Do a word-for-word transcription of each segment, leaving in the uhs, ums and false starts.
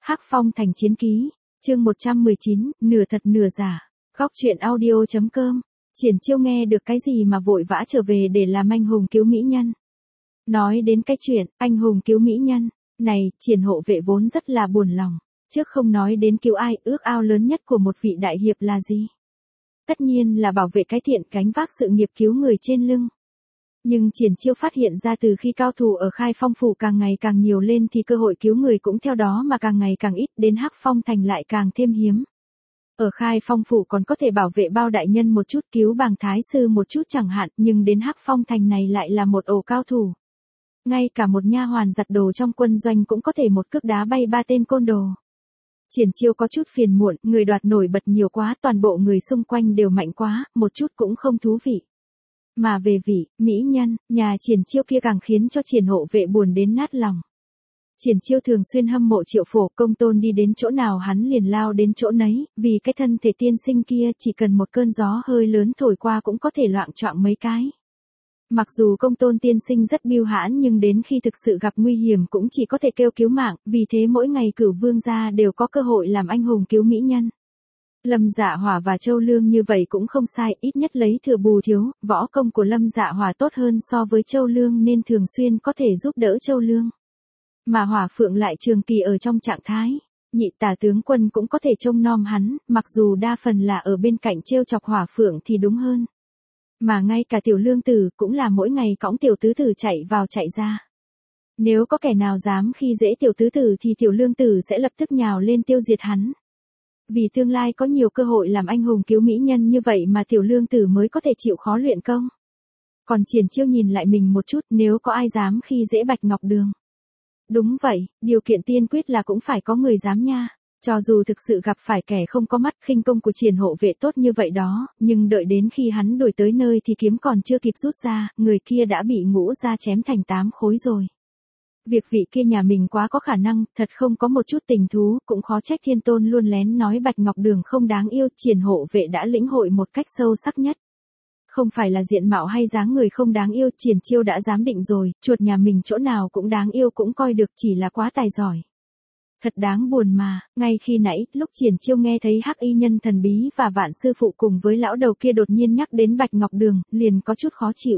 Hắc Phong Thành Chiến Ký, chương một trăm mười chín, nửa thật nửa giả. Góc truyện audio chấm com. Triển Chiêu nghe được cái gì mà vội vã trở về để làm anh hùng cứu mỹ nhân. Nói đến cái chuyện, anh hùng cứu mỹ nhân, này, Triển hộ vệ vốn rất là buồn lòng. Trước không nói đến cứu ai, ước ao lớn nhất của một vị đại hiệp là gì? Tất nhiên là bảo vệ cái thiện cánh vác sự nghiệp cứu người trên lưng. Nhưng Triển Chiêu phát hiện ra từ khi cao thủ ở Khai Phong phủ càng ngày càng nhiều lên thì cơ hội cứu người cũng theo đó mà càng ngày càng ít, đến Hắc Phong Thành lại càng thêm hiếm. Ở Khai Phong phủ còn có thể bảo vệ Bao đại nhân một chút, cứu Bàng thái sư một chút chẳng hạn, nhưng đến Hắc Phong Thành này lại là một ổ cao thủ. Ngay cả một nha hoàn giặt đồ trong quân doanh cũng có thể một cước đá bay ba tên côn đồ. Triển Chiêu có chút phiền muộn, người đoạt nổi bật nhiều quá, toàn bộ người xung quanh đều mạnh quá, một chút cũng không thú vị. Mà về vị, mỹ nhân, nhà Triển Chiêu kia càng khiến cho Triển hộ vệ buồn đến nát lòng. Triển Chiêu thường xuyên hâm mộ Triệu Phổ, công tôn đi đến chỗ nào hắn liền lao đến chỗ nấy, vì cái thân thể tiên sinh kia chỉ cần một cơn gió hơi lớn thổi qua cũng có thể loạng choạng mấy cái. Mặc dù công tôn tiên sinh rất biêu hãn nhưng đến khi thực sự gặp nguy hiểm cũng chỉ có thể kêu cứu mạng, vì thế mỗi ngày Cửu vương gia đều có cơ hội làm anh hùng cứu mỹ nhân. Lâm Dạ Hỏa và Châu Lương như vậy cũng không sai, ít nhất lấy thừa bù thiếu, võ công của Lâm Dạ Hỏa tốt hơn so với Châu Lương nên thường xuyên có thể giúp đỡ Châu Lương. Mà Hỏa Phượng lại trường kỳ ở trong trạng thái, nhị tả tướng quân cũng có thể trông nom hắn, mặc dù đa phần là ở bên cạnh trêu chọc Hỏa Phượng thì đúng hơn. Mà ngay cả Tiểu Lương Tử cũng là mỗi ngày cõng Tiểu Tứ Tử chạy vào chạy ra. Nếu có kẻ nào dám khi dễ Tiểu Tứ Tử thì Tiểu Lương Tử sẽ lập tức nhào lên tiêu diệt hắn. Vì tương lai có nhiều cơ hội làm anh hùng cứu mỹ nhân như vậy mà Tiểu Lương Tử mới có thể chịu khó luyện công. Còn Triển Chiêu nhìn lại mình một chút, nếu có ai dám khi dễ Bạch Ngọc Đường. Đúng vậy, điều kiện tiên quyết là cũng phải có người dám nha. Cho dù thực sự gặp phải kẻ không có mắt, khinh công của Triển hộ vệ tốt như vậy đó, nhưng đợi đến khi hắn đuổi tới nơi thì kiếm còn chưa kịp rút ra, người kia đã bị Ngũ ra chém thành tám khối rồi. Việc vị kia nhà mình quá có khả năng, thật không có một chút tình thú, cũng khó trách Thiên Tôn luôn lén nói Bạch Ngọc Đường không đáng yêu, Triển hộ vệ đã lĩnh hội một cách sâu sắc nhất. Không phải là diện mạo hay dáng người không đáng yêu, Triển Chiêu đã dám định rồi, chuột nhà mình chỗ nào cũng đáng yêu cũng coi được, chỉ là quá tài giỏi. Thật đáng buồn mà, ngay khi nãy, lúc Triển Chiêu nghe thấy Hắc y nhân thần bí và Vạn sư phụ cùng với lão đầu kia đột nhiên nhắc đến Bạch Ngọc Đường, liền có chút khó chịu.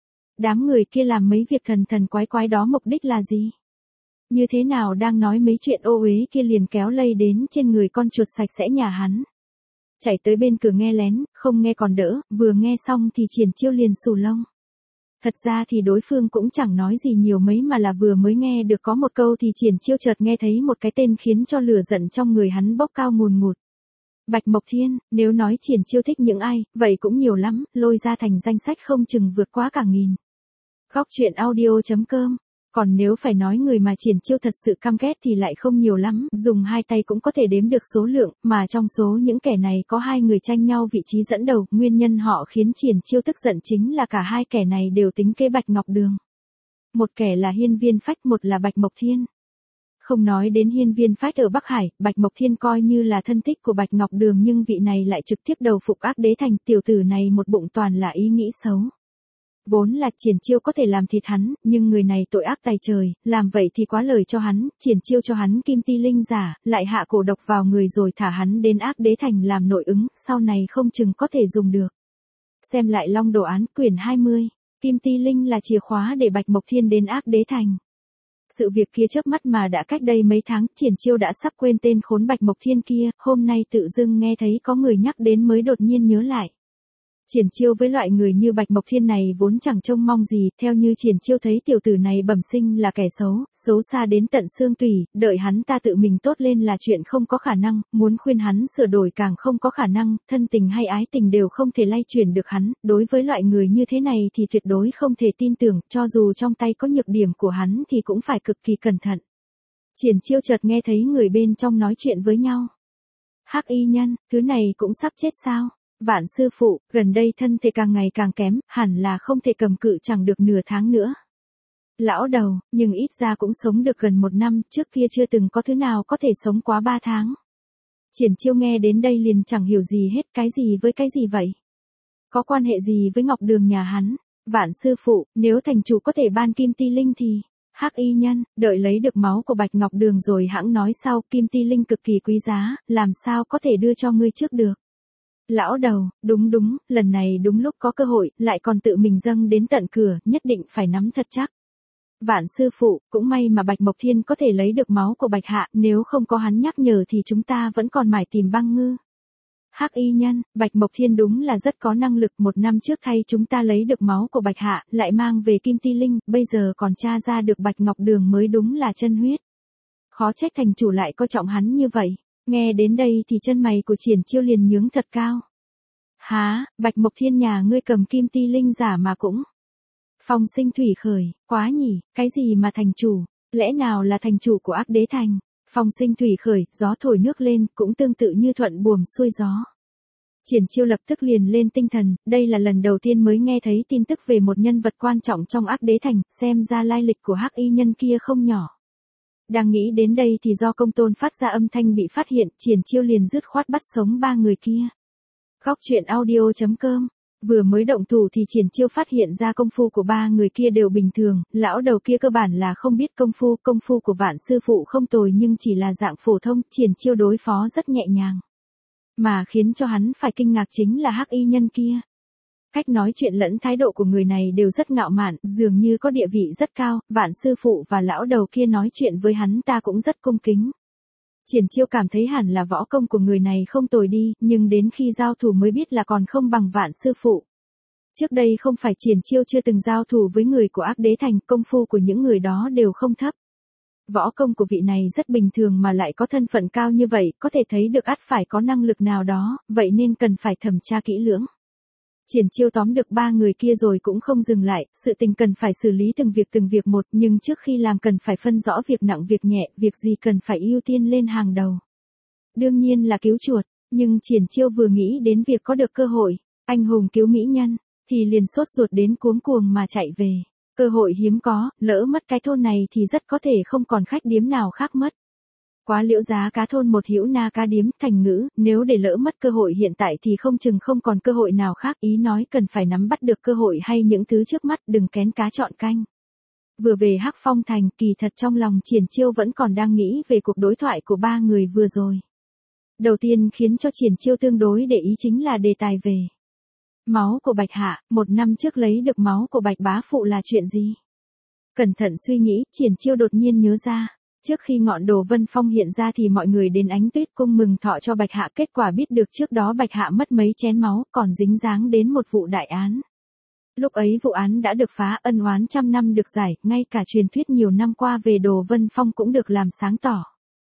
Đám người kia làm mấy việc thần thần quái quái đó mục đích là gì? Như thế nào đang nói mấy chuyện ô uế kia liền kéo lây đến trên người con chuột sạch sẽ nhà hắn. Chạy tới bên cửa nghe lén, không nghe còn đỡ, vừa nghe xong thì Triển Chiêu liền xù lông. Thật ra thì đối phương cũng chẳng nói gì nhiều mấy mà là vừa mới nghe được có một câu thì Triển Chiêu chợt nghe thấy một cái tên khiến cho lửa giận trong người hắn bốc cao ngùn ngụt. Bạch Mộc Thiên, nếu nói Triển Chiêu thích những ai, vậy cũng nhiều lắm, lôi ra thành danh sách không chừng vượt quá cả nghìn. Góc truyện audio chấm com. Còn nếu phải nói người mà Triển Chiêu thật sự căm ghét thì lại không nhiều lắm, dùng hai tay cũng có thể đếm được số lượng, mà trong số những kẻ này có hai người tranh nhau vị trí dẫn đầu, nguyên nhân họ khiến Triển Chiêu tức giận chính là cả hai kẻ này đều tính kế Bạch Ngọc Đường. Một kẻ là Hiên Viên Phách, một là Bạch Mộc Thiên. Không nói đến Hiên Viên Phách ở Bắc Hải, Bạch Mộc Thiên coi như là thân thích của Bạch Ngọc Đường nhưng vị này lại trực tiếp đầu phục Ác Đế Thành, tiểu tử này một bụng toàn là ý nghĩ xấu. Vốn là Triển Chiêu có thể làm thịt hắn, nhưng người này tội ác tày trời, làm vậy thì quá lời cho hắn, Triển Chiêu cho hắn kim ti linh giả, lại hạ cổ độc vào người rồi thả hắn đến Ác Đế Thành làm nội ứng, sau này không chừng có thể dùng được. Xem lại Long Đồ Án, quyển hai mươi, kim ti linh là chìa khóa để Bạch Mộc Thiên đến Ác Đế Thành. Sự việc kia chớp mắt mà đã cách đây mấy tháng, Triển Chiêu đã sắp quên tên khốn Bạch Mộc Thiên kia, hôm nay tự dưng nghe thấy có người nhắc đến mới đột nhiên nhớ lại. Triển Chiêu với loại người như Bạch Mộc Thiên này vốn chẳng trông mong gì, theo như Triển Chiêu thấy tiểu tử này bẩm sinh là kẻ xấu, xấu xa đến tận xương tủy, đợi hắn ta tự mình tốt lên là chuyện không có khả năng, muốn khuyên hắn sửa đổi càng không có khả năng, thân tình hay ái tình đều không thể lay chuyển được hắn, đối với loại người như thế này thì tuyệt đối không thể tin tưởng, cho dù trong tay có nhược điểm của hắn thì cũng phải cực kỳ cẩn thận. Triển Chiêu chợt nghe thấy người bên trong nói chuyện với nhau. Hắc y nhân, thứ này cũng sắp chết sao? Vạn sư phụ, gần đây thân thể càng ngày càng kém, hẳn là không thể cầm cự chẳng được nửa tháng nữa. Lão đầu, nhưng ít ra cũng sống được gần một năm, trước kia chưa từng có thứ nào có thể sống quá ba tháng. Triển Chiêu nghe đến đây liền chẳng hiểu gì hết, cái gì với cái gì vậy? Có quan hệ gì với Ngọc Đường nhà hắn? Vạn sư phụ, nếu thành chủ có thể ban kim ti linh thì... Hắc y nhân, đợi lấy được máu của Bạch Ngọc Đường rồi hãng nói sau, kim ti linh cực kỳ quý giá, làm sao có thể đưa cho ngươi trước được. Lão đầu, đúng đúng, lần này đúng lúc có cơ hội, lại còn tự mình dâng đến tận cửa, nhất định phải nắm thật chắc. Vạn sư phụ, cũng may mà Bạch Mộc Thiên có thể lấy được máu của Bạch Hạ, nếu không có hắn nhắc nhở thì chúng ta vẫn còn mải tìm băng ngư. Hắc y nhân, Bạch Mộc Thiên đúng là rất có năng lực, một năm trước thay chúng ta lấy được máu của Bạch Hạ, lại mang về kim ti linh, bây giờ còn tra ra được Bạch Ngọc Đường mới đúng là chân huyết. Khó trách thành chủ lại coi trọng hắn như vậy. Nghe đến đây thì chân mày của Triển Chiêu liền nhướng thật cao. Há, Bạch Mộc Thiên nhà ngươi cầm kim ti linh giả mà cũng. Phong Sinh thủy khởi, quá nhỉ, cái gì mà thành chủ, lẽ nào là thành chủ của Ác Đế Thành? Phong Sinh thủy khởi, gió thổi nước lên, cũng tương tự như thuận buồm xuôi gió. Triển Chiêu lập tức liền lên tinh thần, đây là lần đầu tiên mới nghe thấy tin tức về một nhân vật quan trọng trong Ác Đế Thành, xem ra lai lịch của hắc y nhân kia không nhỏ. Đang nghĩ đến đây thì do công tôn phát ra âm thanh bị phát hiện, Triển Chiêu liền dứt khoát bắt sống ba người kia. Góc truyện audio chấm com. Vừa mới động thủ thì Triển Chiêu phát hiện ra công phu của ba người kia đều bình thường, lão đầu kia cơ bản là không biết công phu, công phu của Vạn sư phụ không tồi nhưng chỉ là dạng phổ thông, Triển Chiêu đối phó rất nhẹ nhàng. Mà khiến cho hắn phải kinh ngạc chính là hắc y nhân kia. Cách nói chuyện lẫn thái độ của người này đều rất ngạo mạn, dường như có địa vị rất cao, Vạn sư phụ và lão đầu kia nói chuyện với hắn ta cũng rất cung kính. Triển Chiêu cảm thấy hẳn là võ công của người này không tồi đi, nhưng đến khi giao thủ mới biết là còn không bằng Vạn sư phụ. Trước đây không phải Triển Chiêu chưa từng giao thủ với người của Ác Đế Thành, công phu của những người đó đều không thấp. Võ công của vị này rất bình thường mà lại có thân phận cao như vậy, có thể thấy được ắt phải có năng lực nào đó, vậy nên cần phải thẩm tra kỹ lưỡng. Triển Chiêu tóm được ba người kia rồi cũng không dừng lại, sự tình cần phải xử lý từng việc từng việc một, nhưng trước khi làm cần phải phân rõ việc nặng việc nhẹ, việc gì cần phải ưu tiên lên hàng đầu. Đương nhiên là cứu chuột, nhưng Triển Chiêu vừa nghĩ đến việc có được cơ hội, anh hùng cứu mỹ nhân, thì liền sốt ruột đến cuống cuồng mà chạy về. Cơ hội hiếm có, lỡ mất cái thôn này thì rất có thể không còn khách điếm nào khác mất. Quá liễu giá cá thôn một hữu na cá điếm, thành ngữ, nếu để lỡ mất cơ hội hiện tại thì không chừng không còn cơ hội nào khác, ý nói cần phải nắm bắt được cơ hội hay những thứ trước mắt, đừng kén cá chọn canh. Vừa về Hắc Phong Thành, kỳ thật trong lòng Triển Chiêu vẫn còn đang nghĩ về cuộc đối thoại của ba người vừa rồi. Đầu tiên khiến cho Triển Chiêu tương đối để ý chính là đề tài về máu của Bạch Hạ, một năm trước lấy được máu của Bạch bá phụ là chuyện gì? Cẩn thận suy nghĩ, Triển Chiêu đột nhiên nhớ ra. Trước khi ngọn đồ Vân Phong hiện ra thì mọi người đến Ánh Tuyết cung mừng thọ cho Bạch Hạ, kết quả biết được trước đó Bạch Hạ mất mấy chén máu, còn dính dáng đến một vụ đại án. Lúc ấy vụ án đã được phá, ân oán trăm năm được giải, ngay cả truyền thuyết nhiều năm qua về đồ Vân Phong cũng được làm sáng tỏ.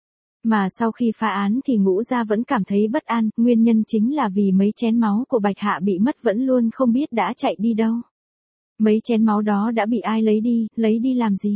Mà sau khi phá án thì Ngũ gia vẫn cảm thấy bất an, nguyên nhân chính là vì mấy chén máu của Bạch Hạ bị mất vẫn luôn không biết đã chạy đi đâu. Mấy chén máu đó đã bị ai lấy đi, lấy đi làm gì?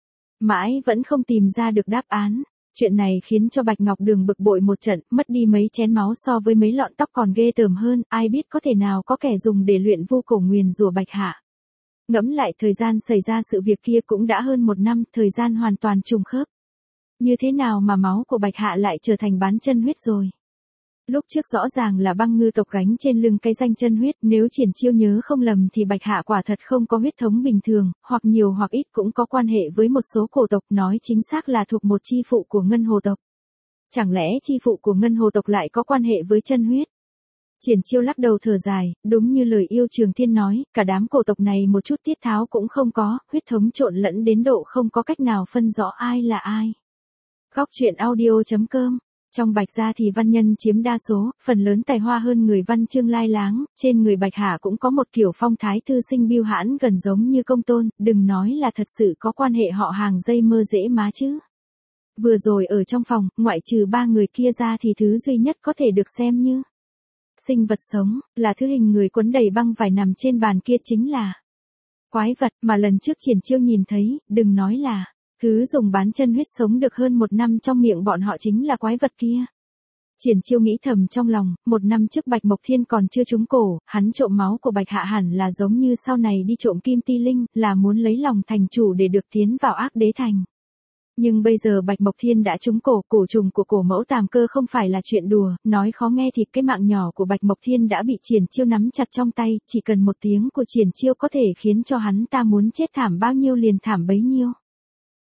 Mãi vẫn không tìm ra được đáp án. Chuyện này khiến cho Bạch Ngọc Đường bực bội một trận, mất đi mấy chén máu so với mấy lọn tóc còn ghê tởm hơn, ai biết có thể nào có kẻ dùng để luyện vu cổ nguyền rủa Bạch Hạ. Ngẫm lại thời gian xảy ra sự việc kia cũng đã hơn một năm, thời gian hoàn toàn trùng khớp. Như thế nào mà máu của Bạch Hạ lại trở thành bán chân huyết rồi? Lúc trước rõ ràng là băng ngư tộc gánh trên lưng cái danh chân huyết, nếu Triển Chiêu nhớ không lầm thì Bạch Hạ quả thật không có huyết thống bình thường, hoặc nhiều hoặc ít cũng có quan hệ với một số cổ tộc, nói chính xác là thuộc một chi phụ của Ngân Hồ tộc. Chẳng lẽ chi phụ của Ngân Hồ tộc lại có quan hệ với chân huyết? Triển Chiêu lắc đầu thở dài, đúng như lời Yêu Trường Thiên nói, cả đám cổ tộc này một chút tiết tháo cũng không có, huyết thống trộn lẫn đến độ không có cách nào phân rõ ai là ai. Góc truyện audio chấm com. Trong Bạch gia thì văn nhân chiếm đa số, phần lớn tài hoa hơn người văn chương lai láng, trên người Bạch Hạ cũng có một kiểu phong thái thư sinh biêu hãn gần giống như công tôn, đừng nói là thật sự có quan hệ họ hàng dây mơ dễ má chứ. Vừa rồi ở trong phòng, ngoại trừ ba người kia ra thì thứ duy nhất có thể được xem như sinh vật sống, là thứ hình người quấn đầy băng vải nằm trên bàn kia chính là quái vật mà lần trước Triển Chiêu nhìn thấy, đừng nói là thứ dùng bán chân huyết sống được hơn một năm trong miệng bọn họ chính là quái vật kia. Triển Chiêu nghĩ thầm trong lòng, một năm trước Bạch Mộc Thiên còn chưa trúng cổ, hắn trộm máu của Bạch Hạ hẳn là giống như sau này đi trộm kim ti linh, là muốn lấy lòng thành chủ để được tiến vào Ác Đế Thành. Nhưng bây giờ Bạch Mộc Thiên đã trúng cổ, cổ trùng của cổ mẫu Tàm Cơ không phải là chuyện đùa, nói khó nghe thì cái mạng nhỏ của Bạch Mộc Thiên đã bị Triển Chiêu nắm chặt trong tay, chỉ cần một tiếng của Triển Chiêu có thể khiến cho hắn ta muốn chết thảm bao nhiêu liền thảm bấy nhiêu.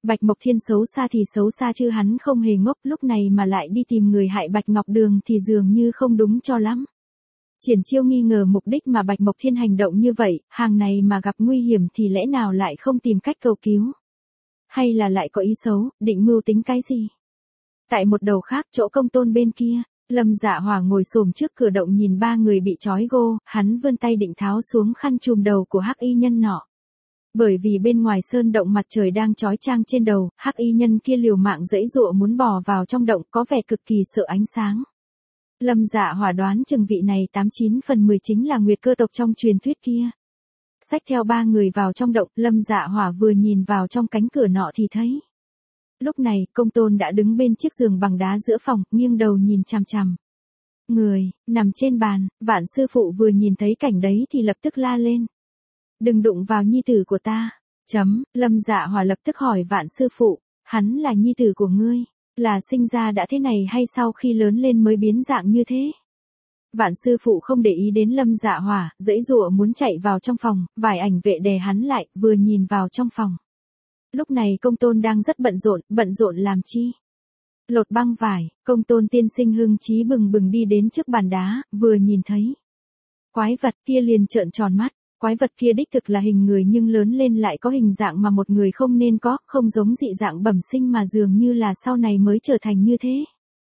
Bạch Mộc Thiên xấu xa thì xấu xa chứ hắn không hề ngốc, lúc này mà lại đi tìm người hại Bạch Ngọc Đường thì dường như không đúng cho lắm. Triển Chiêu nghi ngờ mục đích mà Bạch Mộc Thiên hành động như vậy, hàng này mà gặp nguy hiểm thì lẽ nào lại không tìm cách cầu cứu? Hay là lại có ý xấu, định mưu tính cái gì? Tại một đầu khác chỗ Công Tôn bên kia, Lâm Dạ Hỏa ngồi xổm trước cửa động nhìn ba người bị trói gô, hắn vươn tay định tháo xuống khăn trùm đầu của hắc y nhân nọ. Bởi vì bên ngoài sơn động mặt trời đang chói chang trên đầu, hắc y nhân kia liều mạng giãy giụa muốn bò vào trong động, có vẻ cực kỳ sợ ánh sáng. Lâm Dạ Hỏa đoán chừng vị này tám chín phần mười chính là Nguyệt Cơ tộc trong truyền thuyết kia. Xách theo ba người vào trong động, Lâm Dạ Hỏa vừa nhìn vào trong cánh cửa nọ thì thấy. Lúc này, Công Tôn đã đứng bên chiếc giường bằng đá giữa phòng, nghiêng đầu nhìn chằm chằm. Người, nằm trên bàn, Vạn sư phụ vừa nhìn thấy cảnh đấy thì lập tức la lên. Đừng đụng vào nhi tử của ta. Chấm, Lâm Dạ Hỏa lập tức hỏi Vạn sư phụ, hắn là nhi tử của ngươi, là sinh ra đã thế này hay sau khi lớn lên mới biến dạng như thế? Vạn sư phụ không để ý đến Lâm Dạ Hỏa, giãy giụa muốn chạy vào trong phòng, vài ảnh vệ đè hắn lại, vừa nhìn vào trong phòng. Lúc này Công Tôn đang rất bận rộn, bận rộn làm chi? Lột băng vải, Công Tôn tiên sinh hưng trí bừng bừng đi đến trước bàn đá, vừa nhìn thấy. Quái vật kia liền trợn tròn mắt, quái vật kia đích thực là hình người nhưng lớn lên lại có hình dạng mà một người không nên có, không giống dị dạng bẩm sinh mà dường như là sau này mới trở thành như thế.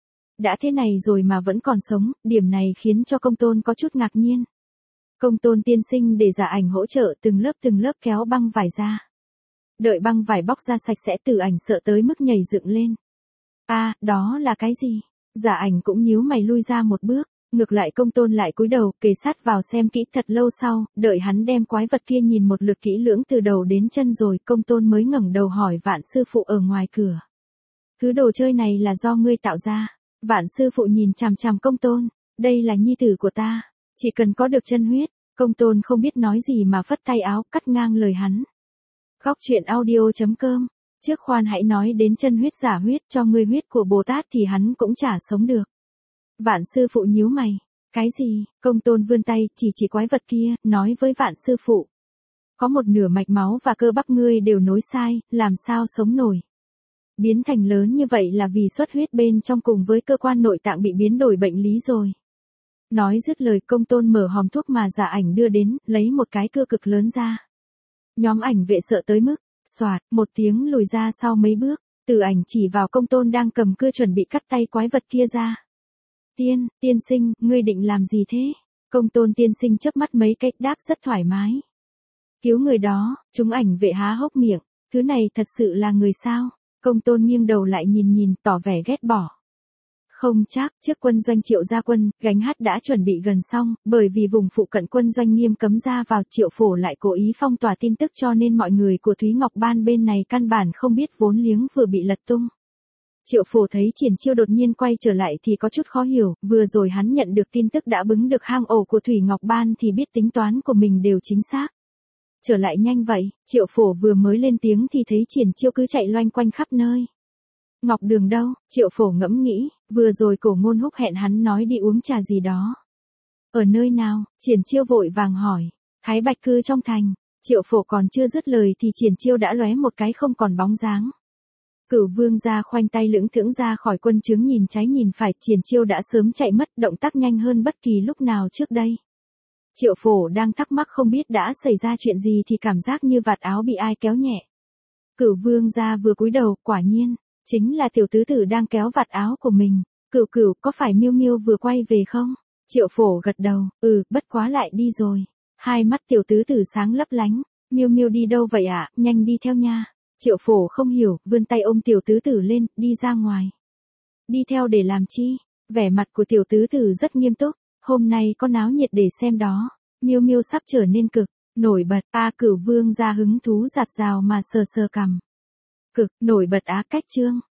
Đã thế này rồi mà vẫn còn sống, điểm này khiến cho Công Tôn có chút ngạc nhiên. Công Tôn tiên sinh để giả ảnh hỗ trợ từng lớp từng lớp kéo băng vải ra. Đợi băng vải bóc ra sạch sẽ Tử Ảnh sợ tới mức nhảy dựng lên. A, à, đó là cái gì? Giả ảnh cũng nhíu mày lui ra một bước, ngược lại Công Tôn lại cúi đầu, kề sát vào xem kỹ thật lâu sau, đợi hắn đem quái vật kia nhìn một lượt kỹ lưỡng từ đầu đến chân rồi, Công Tôn mới ngẩng đầu hỏi Vạn sư phụ ở ngoài cửa. Thứ đồ chơi này là do ngươi tạo ra? Vạn sư phụ nhìn chằm chằm Công Tôn, đây là nhi tử của ta, chỉ cần có được chân huyết. Công Tôn không biết nói gì mà phất tay áo, cắt ngang lời hắn. Góc truyện audio chấm com. Trước khoan hãy nói đến chân huyết giả huyết, cho ngươi huyết của Bồ Tát thì hắn cũng chả sống được. Vạn sư phụ nhíu mày. Cái gì? Công Tôn vươn tay, chỉ chỉ quái vật kia, nói với Vạn sư phụ. Có một nửa mạch máu và cơ bắp ngươi đều nối sai, làm sao sống nổi. Biến thành lớn như vậy là vì xuất huyết bên trong cùng với cơ quan nội tạng bị biến đổi bệnh lý rồi. Nói dứt lời Công Tôn mở hòm thuốc mà giả ảnh đưa đến, lấy một cái cưa cực lớn ra. Nhóm ảnh vệ sợ tới mức, xoạt, một tiếng lùi ra sau mấy bước, Tử Ảnh chỉ vào Công Tôn đang cầm cưa chuẩn bị cắt tay quái vật kia ra. Tiên, tiên sinh, ngươi định làm gì thế? Công Tôn tiên sinh chớp mắt mấy cách đáp rất thoải mái. Cứu người đó, chúng ảnh vệ há hốc miệng, thứ này thật sự là người sao? Công Tôn nghiêng đầu lại nhìn nhìn, tỏ vẻ ghét bỏ. Không chắc, trước quân doanh Triệu gia quân, gánh hát đã chuẩn bị gần xong, bởi vì vùng phụ cận quân doanh nghiêm cấm ra vào, Triệu Phổ lại cố ý phong tỏa tin tức cho nên mọi người của Thúy Ngọc Ban bên này căn bản không biết vốn liếng vừa bị lật tung. Triệu Phổ thấy Triển Chiêu đột nhiên quay trở lại thì có chút khó hiểu, vừa rồi hắn nhận được tin tức đã bứng được hang ổ của Thủy Ngọc Ban thì biết tính toán của mình đều chính xác. Trở lại nhanh vậy, Triệu Phổ vừa mới lên tiếng thì thấy Triển Chiêu cứ chạy loanh quanh khắp nơi. Ngọc Đường đâu? Triệu Phổ ngẫm nghĩ, vừa rồi Cổ Ngôn Húc hẹn hắn nói đi uống trà gì đó. Ở nơi nào? Triển Chiêu vội vàng hỏi. Thái Bạch Cư trong thành. Triệu Phổ còn chưa dứt lời thì Triển Chiêu đã lóe một cái không còn bóng dáng. Cửu Vương gia khoanh tay lững thững ra khỏi quân trướng nhìn trái nhìn phải, Triển Chiêu đã sớm chạy mất, động tác nhanh hơn bất kỳ lúc nào trước đây. Triệu Phổ đang thắc mắc không biết đã xảy ra chuyện gì thì cảm giác như vạt áo bị ai kéo nhẹ. Cửu Vương gia vừa cúi đầu, quả nhiên, chính là tiểu tứ tử đang kéo vạt áo của mình. Cửu Cửu, có phải Miêu Miêu vừa quay về không? Triệu Phổ gật đầu, ừ, bất quá lại đi rồi. Hai mắt tiểu tứ tử sáng lấp lánh. Miêu Miêu đi đâu vậy ạ? À? Nhanh đi theo nha. Triệu Phổ không hiểu, vươn tay ôm tiểu tứ tử lên, đi ra ngoài. Đi theo để làm chi? Vẻ mặt của tiểu tứ tử rất nghiêm túc. Hôm nay có náo nhiệt để xem đó. Miêu Miêu sắp trở nên cực nổi bật. A à, Cửu Vương ra hứng thú giạt rào mà sờ sờ cằm. Cực nổi bật á, cách chương.